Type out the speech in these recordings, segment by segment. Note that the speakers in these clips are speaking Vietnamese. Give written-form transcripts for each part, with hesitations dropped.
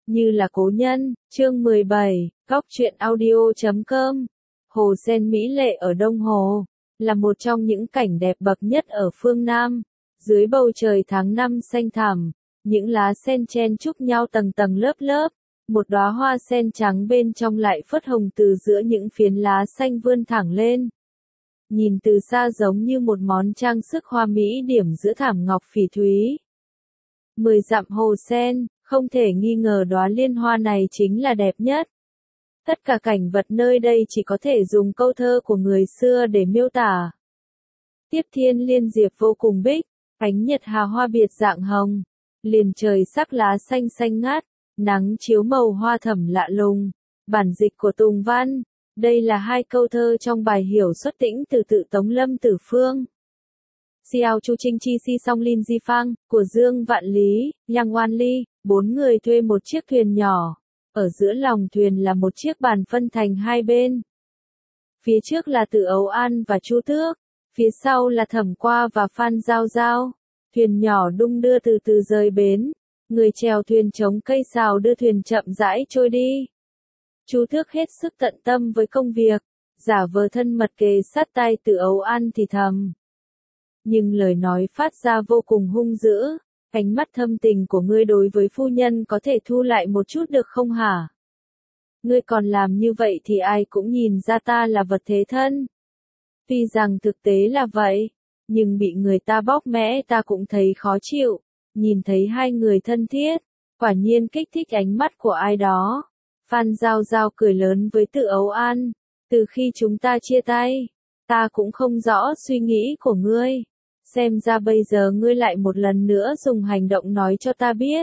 Như là cố nhân, chương 17, góc truyện audio.com. Hồ sen mỹ lệ ở Đông Hồ, là một trong những cảnh đẹp bậc nhất ở phương Nam. Dưới bầu trời tháng 5 xanh thẳm, những lá sen chen chúc nhau tầng tầng lớp lớp, một đóa hoa sen trắng bên trong lại phớt hồng từ giữa những phiến lá xanh vươn thẳng lên. Nhìn từ xa giống như một món trang sức hoa mỹ điểm giữa thảm ngọc phỉ thúy. 10 dặm hồ sen, không thể nghi ngờ đóa liên hoa này chính là đẹp nhất. Tất cả cảnh vật nơi đây chỉ có thể dùng câu thơ của người xưa để miêu tả. Tiếp thiên liên diệp vô cùng bích, ánh nhật hà hoa biệt dạng hồng, liền trời sắc lá xanh xanh ngát, nắng chiếu màu hoa thẫm lạ lùng. Bản dịch của Tùng Văn. Đây là hai câu thơ trong bài hiểu xuất tĩnh từ tự Tống Lâm Tử Phương. Xiao Chu Trinh Chi Si Song Lin Di Phang, của Dương Vạn Lý, Yang Oan Ly, 4 người thuê một chiếc thuyền nhỏ. Ở giữa lòng thuyền là một chiếc bàn phân thành hai bên. Phía trước là Từ Ấu An và Chu Tước, phía sau là Thẩm Qua và Phan Giao Giao. Thuyền nhỏ đung đưa từ từ rời bến, người chèo thuyền chống cây sào đưa thuyền chậm rãi trôi đi. Chu Tước hết sức tận tâm với công việc, giả vờ thân mật kề sát tai Từ Ấu An thì thầm. Nhưng lời nói phát ra vô cùng hung dữ, ánh mắt thâm tình của ngươi đối với phu nhân có thể thu lại một chút được không hả? Ngươi còn làm như vậy thì ai cũng nhìn ra ta là vật thế thân. Tuy rằng thực tế là vậy, nhưng bị người ta bóc mẽ ta cũng thấy khó chịu, nhìn thấy hai người thân thiết, quả nhiên kích thích ánh mắt của ai đó. Phan Giao Giao cười lớn với Từ Ấu An, từ khi chúng ta chia tay, ta cũng không rõ suy nghĩ của ngươi. Xem ra bây giờ ngươi lại một lần nữa dùng hành động nói cho ta biết.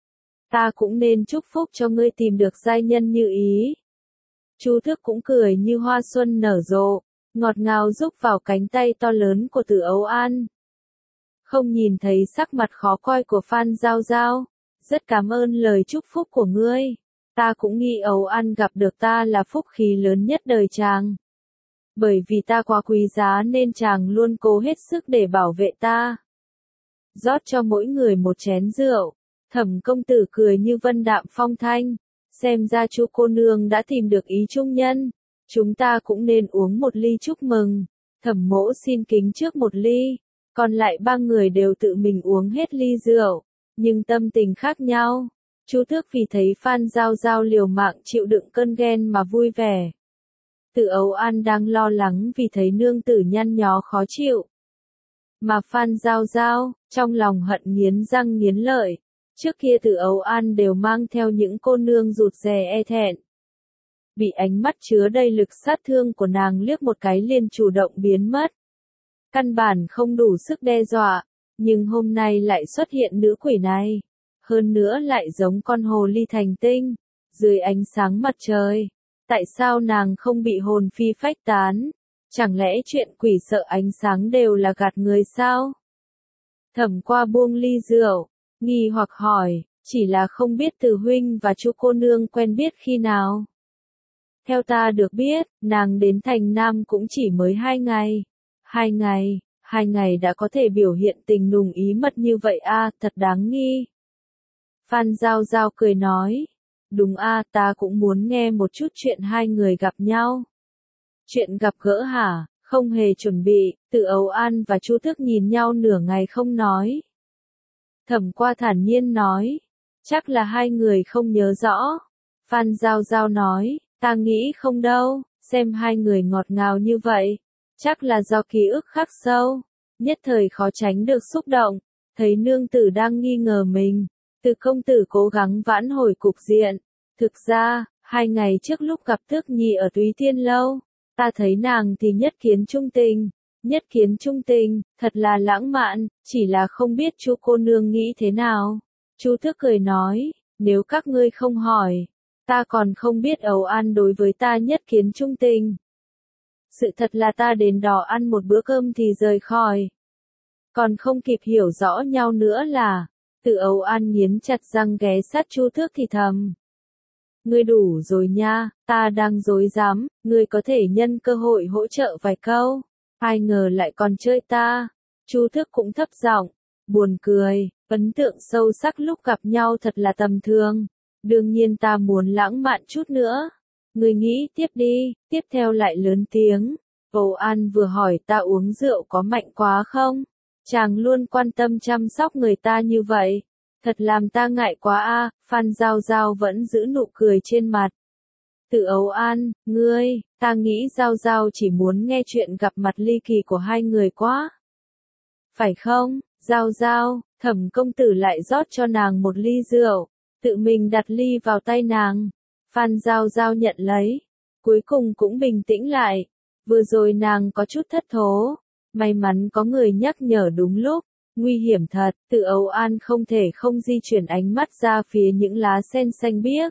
Ta cũng nên chúc phúc cho ngươi tìm được giai nhân như ý. Chu Tước cũng cười như hoa xuân nở rộ, ngọt ngào rúc vào cánh tay to lớn của Từ Ấu An. Không nhìn thấy sắc mặt khó coi của Phan Giao Giao, rất cảm ơn lời chúc phúc của ngươi. Ta cũng nghĩ Ấu An gặp được ta là phúc khí lớn nhất đời chàng. Bởi vì ta quá quý giá nên chàng luôn cố hết sức để bảo vệ ta. Rót cho mỗi người một chén rượu, Thẩm công tử cười như vân đạm phong thanh, xem ra Chu cô nương đã tìm được ý chung nhân, chúng ta cũng nên uống một ly chúc mừng. Thẩm mỗ xin kính trước một ly, còn lại 3 người đều tự mình uống hết ly rượu, nhưng tâm tình khác nhau. Chu Tước vì thấy Phan Giao Giao liều mạng chịu đựng cơn ghen mà vui vẻ. Từ Ấu An đang lo lắng vì thấy nương tử nhăn nhó khó chịu. Mà Phan Giao Giao, trong lòng hận nghiến răng nghiến lợi. Trước kia Từ Ấu An đều mang theo những cô nương rụt rè e thẹn. Bị ánh mắt chứa đầy lực sát thương của nàng liếc một cái liền chủ động biến mất. Căn bản không đủ sức đe dọa, nhưng hôm nay lại xuất hiện nữ quỷ này. Hơn nữa lại giống con hồ ly thành tinh, dưới ánh sáng mặt trời. Tại sao nàng không bị hồn phi phách tán? Chẳng lẽ chuyện quỷ sợ ánh sáng đều là gạt người sao? Thẩm Qua buông ly rượu, nghi hoặc hỏi, chỉ là không biết Từ huynh và Chu cô nương quen biết khi nào? Theo ta được biết, nàng đến thành Nam cũng chỉ mới 2 ngày. 2 ngày đã có thể biểu hiện tình nùng ý mật như vậy a, thật đáng nghi. Phan Giao Giao cười nói. Đúng a, ta cũng muốn nghe một chút chuyện hai người gặp nhau. Chuyện gặp gỡ hả? Không hề chuẩn bị, Từ Ấu An và Chu Tước nhìn nhau nửa ngày không nói. Thẩm Qua thản nhiên nói. Chắc là hai người không nhớ rõ. Phan Giao Giao nói, ta nghĩ không đâu, xem hai người ngọt ngào như vậy. Chắc là do ký ức khắc sâu, nhất thời khó tránh được xúc động, thấy nương tử đang nghi ngờ mình. Từ công tử cố gắng vãn hồi cục diện. Thực ra, 2 ngày trước lúc gặp Tước Nhi ở Túy Tiên Lâu, ta thấy nàng thì nhất kiến trung tình, thật là lãng mạn, chỉ là không biết Chu cô nương nghĩ thế nào. Chu Tước cười nói, nếu các ngươi không hỏi, ta còn không biết Ấu An đối với ta nhất kiến trung tình. Sự thật là ta đến đó ăn một bữa cơm thì rời khỏi. Còn không kịp hiểu rõ nhau nữa là, Từ Ấu An nghiến chặt răng ghé sát Chu Tước thì thầm. Ngươi đủ rồi nha, ta đang rối rắm, ngươi có thể nhân cơ hội hỗ trợ vài câu. Ai ngờ lại còn chơi ta. Chu Tước cũng thấp giọng, buồn cười, ấn tượng sâu sắc lúc gặp nhau thật là tầm thường. Đương nhiên ta muốn lãng mạn chút nữa. Ngươi nghĩ tiếp đi, tiếp theo lại lớn tiếng. Âu An vừa hỏi ta uống rượu có mạnh quá không? Chàng luôn quan tâm chăm sóc người ta như vậy. Thật làm ta ngại quá a. Phan Giao Giao vẫn giữ nụ cười trên mặt. Từ Âu An, ngươi, ta nghĩ Giao Giao chỉ muốn nghe chuyện gặp mặt ly kỳ của hai người quá. Phải không, Giao Giao, Thẩm công tử lại rót cho nàng một ly rượu, tự mình đặt ly vào tay nàng. Phan Giao Giao nhận lấy, cuối cùng cũng bình tĩnh lại. Vừa rồi nàng có chút thất thố, may mắn có người nhắc nhở đúng lúc, nguy hiểm thật, Từ Âu An không thể không di chuyển ánh mắt ra phía những lá sen xanh biếc.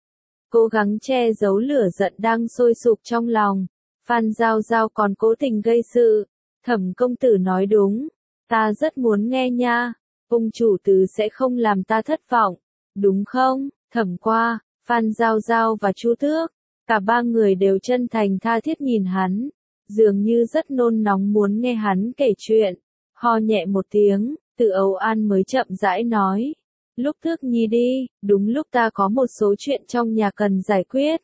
Cố gắng che giấu lửa giận đang sôi sục trong lòng, Phan Giao Giao còn cố tình gây sự. Thẩm công tử nói đúng, ta rất muốn nghe nha, ông chủ tứ sẽ không làm ta thất vọng, đúng không? Thẩm qua, Phan Giao Giao và Chu Tước, cả ba người đều chân thành tha thiết nhìn hắn, dường như rất nôn nóng muốn nghe hắn kể chuyện. Ho nhẹ một tiếng, Từ Âu An mới chậm rãi nói. Lúc Tước Nhi đi, đúng lúc ta có một số chuyện trong nhà cần giải quyết.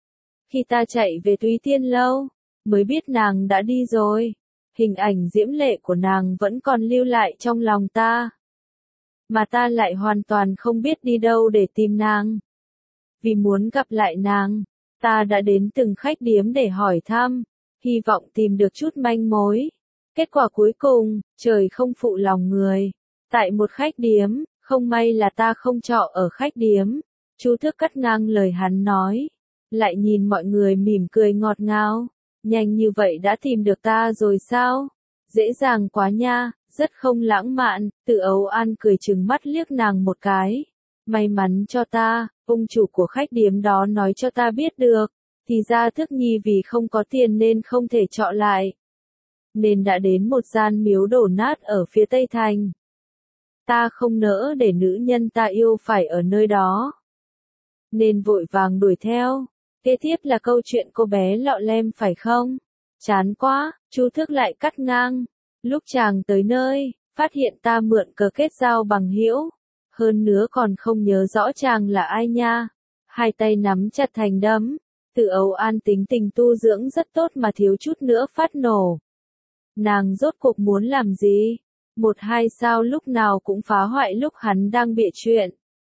Khi ta chạy về Túy Tiên Lâu, mới biết nàng đã đi rồi. Hình ảnh diễm lệ của nàng vẫn còn lưu lại trong lòng ta. Mà ta lại hoàn toàn không biết đi đâu để tìm nàng. Vì muốn gặp lại nàng, ta đã đến từng khách điếm để hỏi thăm, hy vọng tìm được chút manh mối. Kết quả cuối cùng, trời không phụ lòng người. Tại một khách điếm, không may là ta không trọ ở khách điếm. Chu Tước cắt ngang lời hắn nói. Lại nhìn mọi người mỉm cười ngọt ngào. Nhanh như vậy đã tìm được ta rồi sao? Dễ dàng quá nha, rất không lãng mạn. Từ Âu An cười trừng mắt liếc nàng một cái. May mắn cho ta, ông chủ của khách điếm đó nói cho ta biết được. Thì ra Tước Nhi vì không có tiền nên không thể trọ lại. Nên đã đến một gian miếu đổ nát ở phía Tây Thành. Ta không nỡ để nữ nhân ta yêu phải ở nơi đó. Nên vội vàng đuổi theo. Kế tiếp là câu chuyện cô bé lọ lem phải không? Chán quá, Chu Tước lại cắt ngang. Lúc chàng tới nơi, phát hiện ta mượn cờ kết giao bằng hữu. Hơn nữa còn không nhớ rõ chàng là ai nha. Hai tay nắm chặt thành đấm. Từ Âu An tính tình tu dưỡng rất tốt mà thiếu chút nữa phát nổ. Nàng rốt cuộc muốn làm gì? Một hai sao lúc nào cũng phá hoại lúc hắn đang bịa chuyện.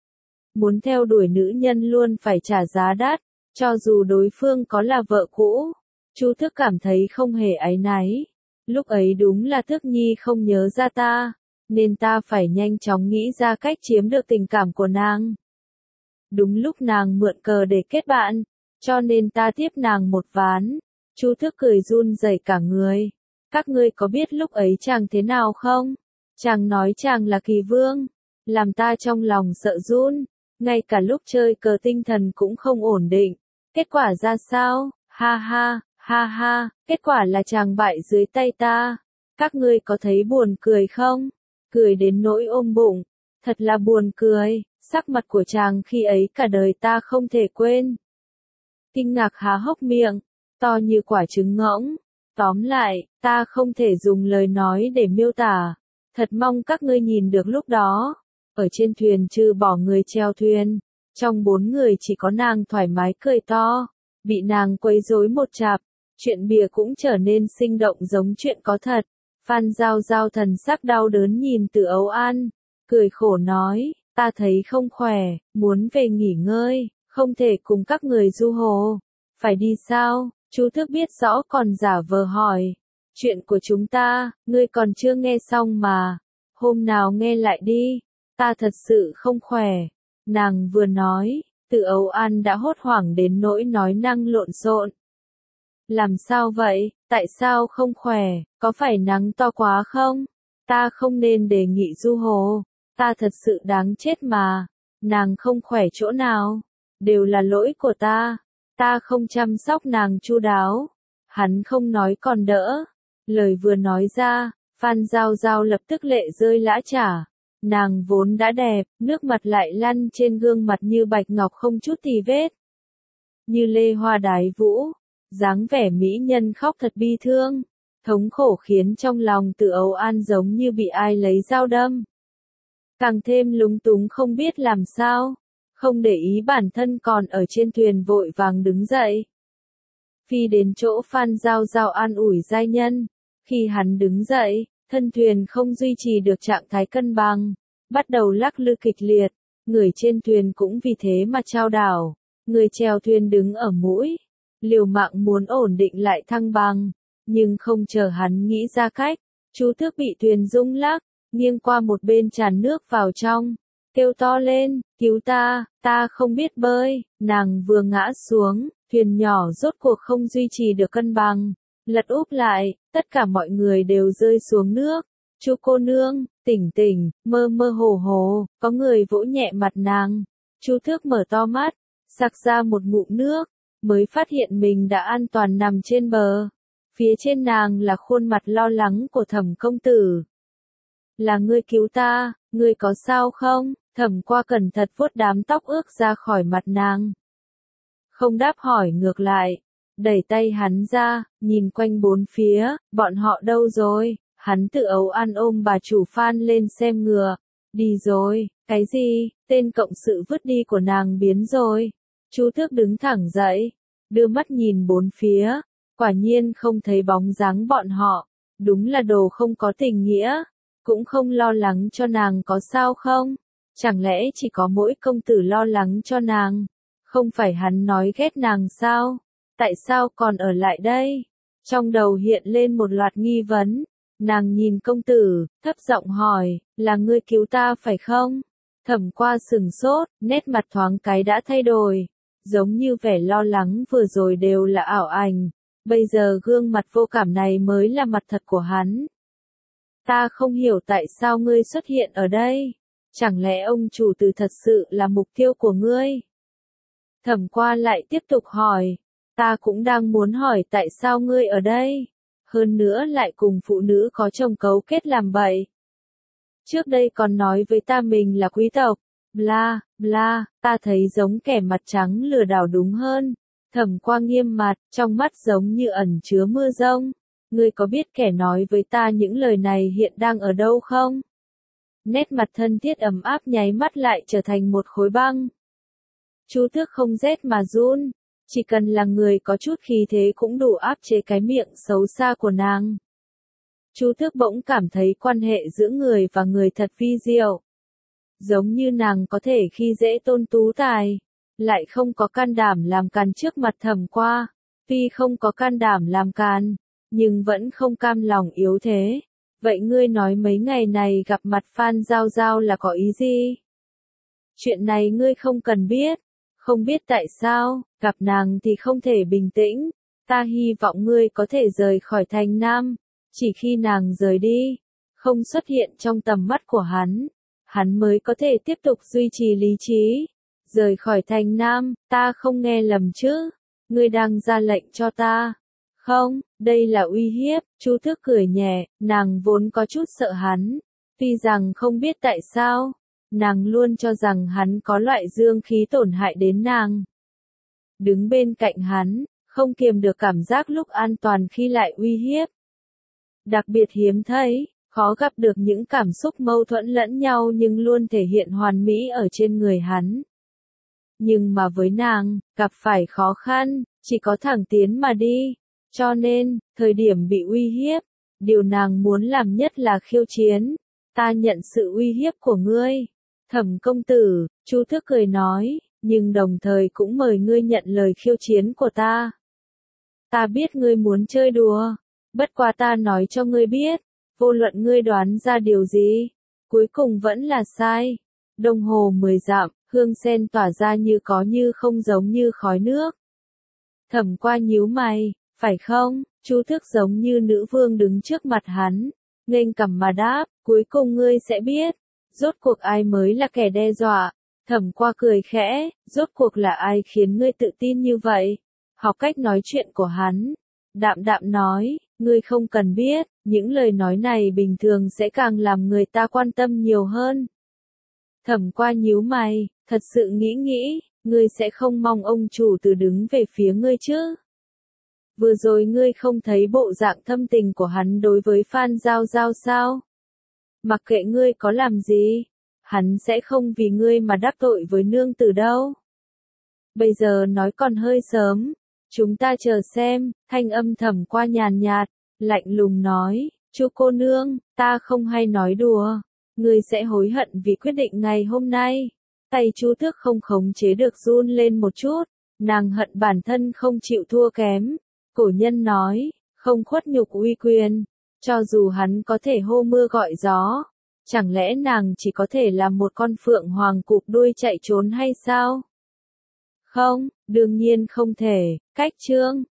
Muốn theo đuổi nữ nhân luôn phải trả giá đắt, cho dù đối phương có là vợ cũ. Chu Tước cảm thấy không hề áy náy. Lúc ấy đúng là Tước Nhi không nhớ ra ta, nên ta phải nhanh chóng nghĩ ra cách chiếm được tình cảm của nàng. Đúng lúc nàng mượn cờ để kết bạn, cho nên ta tiếp nàng một ván. Chu Tước cười run rẩy cả người. Các ngươi có biết lúc ấy chàng thế nào không? Chàng nói chàng là Kỳ Vương, làm ta trong lòng sợ run, ngay cả lúc chơi cờ tinh thần cũng không ổn định. Kết quả ra sao? Ha ha, ha ha, kết quả là chàng bại dưới tay ta. Các ngươi có thấy buồn cười không? Cười đến nỗi ôm bụng, thật là buồn cười, sắc mặt của chàng khi ấy cả đời ta không thể quên. Kinh ngạc há hốc miệng, to như quả trứng ngỗng. Tóm lại, ta không thể dùng lời nói để miêu tả. Thật mong các ngươi nhìn được lúc đó. Ở trên thuyền trừ bỏ người chèo thuyền. Trong 4 người chỉ có nàng thoải mái cười to. Bị nàng quấy rối một chạp. Chuyện bìa cũng trở nên sinh động giống chuyện có thật. Phan Giao Giao thần sắc đau đớn nhìn Từ Âu An. Cười khổ nói, ta thấy không khỏe, muốn về nghỉ ngơi, không thể cùng các người du hồ. Phải đi sao? Chu Tước biết rõ còn giả vờ hỏi. Chuyện của chúng ta, ngươi còn chưa nghe xong mà. Hôm nào nghe lại đi. Ta thật sự không khỏe. Nàng vừa nói, Từ Âu An đã hốt hoảng đến nỗi nói năng lộn xộn. Làm sao vậy? Tại sao không khỏe? Có phải nắng to quá không? Ta không nên đề nghị du hồ. Ta thật sự đáng chết mà. Nàng không khỏe chỗ nào. Đều là lỗi của ta. Ta không chăm sóc nàng chu đáo. Hắn không nói còn đỡ. Lời vừa nói ra, Phan Giao Giao lập tức lệ rơi lã chả. Nàng vốn đã đẹp, nước mặt lại lăn trên gương mặt như bạch ngọc không chút tì vết. Như lê hoa đái vũ, dáng vẻ mỹ nhân khóc thật bi thương. Thống khổ khiến trong lòng Từ Âu An giống như bị ai lấy dao đâm. Càng thêm lúng túng không biết làm sao. không để ý bản thân còn ở trên thuyền vội vàng đứng dậy. Phi đến chỗ Phan Giao Giao an ủi giai nhân. Khi hắn đứng dậy, thân thuyền không duy trì được trạng thái cân bằng, bắt đầu lắc lư kịch liệt, người trên thuyền cũng vì thế mà chao đảo, người chèo thuyền đứng ở mũi, liều mạng muốn ổn định lại thăng bằng, nhưng không chờ hắn nghĩ ra cách, Chu Tước bị thuyền rung lắc, nghiêng qua một bên tràn nước vào trong, kêu to lên, cứu ta không biết bơi, nàng vừa ngã xuống, thuyền nhỏ rốt cuộc không duy trì được cân bằng, lật úp lại, tất cả mọi người đều rơi xuống nước. Chu cô nương, tỉnh tỉnh, mơ mơ hồ hồ, có người vỗ nhẹ mặt nàng. Chu Tước mở to mắt, sặc ra một ngụm nước, mới phát hiện mình đã an toàn nằm trên bờ. Phía trên nàng là khuôn mặt lo lắng của Thẩm công tử. Là ngươi cứu ta, ngươi có sao không? Thẩm Qua cẩn thận vuốt đám tóc ướt ra khỏi mặt nàng. Không đáp hỏi ngược lại, đẩy tay hắn ra, nhìn quanh bốn phía, bọn họ đâu rồi? Hắn tự ấu ăn ôm bà chủ Phan lên xem ngựa. Đi rồi, cái gì? Tên cộng sự vứt đi của nàng biến rồi. Chu Tước đứng thẳng dậy, đưa mắt nhìn bốn phía, quả nhiên không thấy bóng dáng bọn họ. Đúng là đồ không có tình nghĩa, cũng không lo lắng cho nàng có sao không? Chẳng lẽ chỉ có mỗi công tử lo lắng cho nàng? Không phải hắn nói ghét nàng sao? Tại sao còn ở lại đây? Trong đầu hiện lên một loạt nghi vấn. Nàng nhìn công tử, thấp giọng hỏi, là ngươi cứu ta phải không? Thẩm Qua sừng sốt, nét mặt thoáng cái đã thay đổi. Giống như vẻ lo lắng vừa rồi đều là ảo ảnh. Bây giờ gương mặt vô cảm này mới là mặt thật của hắn. Ta không hiểu tại sao ngươi xuất hiện ở đây. Chẳng lẽ ông chủ tử thật sự là mục tiêu của ngươi? Thẩm Qua lại tiếp tục hỏi. Ta cũng đang muốn hỏi tại sao ngươi ở đây? Hơn nữa lại cùng phụ nữ có chồng cấu kết làm bậy. Trước đây còn nói với ta mình là quý tộc, bla, bla, ta thấy giống kẻ mặt trắng lừa đảo đúng hơn. Thẩm Qua nghiêm mặt, trong mắt giống như ẩn chứa mưa rông. Ngươi có biết kẻ nói với ta những lời này hiện đang ở đâu không? Nét mặt thân thiết ấm áp nháy mắt lại trở thành một khối băng. Chu Tước không rét mà run. Chỉ cần là người có chút khí thế cũng đủ áp chế cái miệng xấu xa của nàng. Chu Tước bỗng cảm thấy quan hệ giữa người và người thật vi diệu. Giống như nàng có thể khi dễ Tôn Tú Tài, lại không có can đảm làm càn trước mặt Thẩm Qua. Tuy không có can đảm làm càn, nhưng vẫn không cam lòng yếu thế. Vậy ngươi nói mấy ngày này gặp mặt Phan Giao Giao là có ý gì? Chuyện này ngươi không cần biết. Không biết tại sao, gặp nàng thì không thể bình tĩnh. Ta hy vọng ngươi có thể rời khỏi thành Nam. Chỉ khi nàng rời đi, không xuất hiện trong tầm mắt của hắn mới có thể tiếp tục duy trì lý trí. Rời khỏi thành Nam, ta không nghe lầm chứ? Ngươi đang ra lệnh cho ta? Không, đây là uy hiếp. Chu Tước cười nhẹ, nàng vốn có chút sợ hắn. Tuy rằng không biết tại sao, nàng luôn cho rằng hắn có loại dương khí tổn hại đến nàng. Đứng bên cạnh hắn, không kiềm được cảm giác lúc an toàn khi lại uy hiếp. Đặc biệt hiếm thấy, khó gặp được những cảm xúc mâu thuẫn lẫn nhau nhưng luôn thể hiện hoàn mỹ ở trên người hắn. Nhưng mà với nàng, gặp phải khó khăn, chỉ có thẳng tiến mà đi. Cho nên, thời điểm bị uy hiếp, điều nàng muốn làm nhất là khiêu chiến. Ta nhận sự uy hiếp của ngươi. Thẩm công tử, Chu Tước cười nói, nhưng đồng thời cũng mời ngươi nhận lời khiêu chiến của ta. Ta biết ngươi muốn chơi đùa, bất quá ta nói cho ngươi biết, vô luận ngươi đoán ra điều gì, cuối cùng vẫn là sai. Đồng hồ 10 dặm, hương sen tỏa ra như có như không giống như khói nước. Thẩm Qua nhíu mày, phải không? Chu Tước giống như nữ vương đứng trước mặt hắn, nghênh cằm mà đáp, cuối cùng ngươi sẽ biết. Rốt cuộc ai mới là kẻ đe dọa? Thẩm Qua cười khẽ, rốt cuộc là ai khiến ngươi tự tin như vậy? Học cách nói chuyện của hắn. Đạm đạm nói, ngươi không cần biết, những lời nói này bình thường sẽ càng làm người ta quan tâm nhiều hơn. Thẩm Qua nhíu mày, thật sự nghĩ, ngươi sẽ không mong ông chủ tử đứng về phía ngươi chứ? Vừa rồi ngươi không thấy bộ dạng thâm tình của hắn đối với Phan Giao Giao sao? Mặc kệ ngươi có làm gì, hắn sẽ không vì ngươi mà đắc tội với nương tử đâu. Bây giờ nói còn hơi sớm, chúng ta chờ xem, thanh âm thẩm qua nhàn nhạt, lạnh lùng nói, Chu cô nương, ta không hay nói đùa, ngươi sẽ hối hận vì quyết định ngày hôm nay. Tay Chu Tước không khống chế được run lên một chút, nàng hận bản thân không chịu thua kém. Cổ nhân nói, không khuất nhục uy quyền, cho dù hắn có thể hô mưa gọi gió, chẳng lẽ nàng chỉ có thể là một con phượng hoàng cụp đuôi chạy trốn hay sao? Không, đương nhiên không thể, cách chương.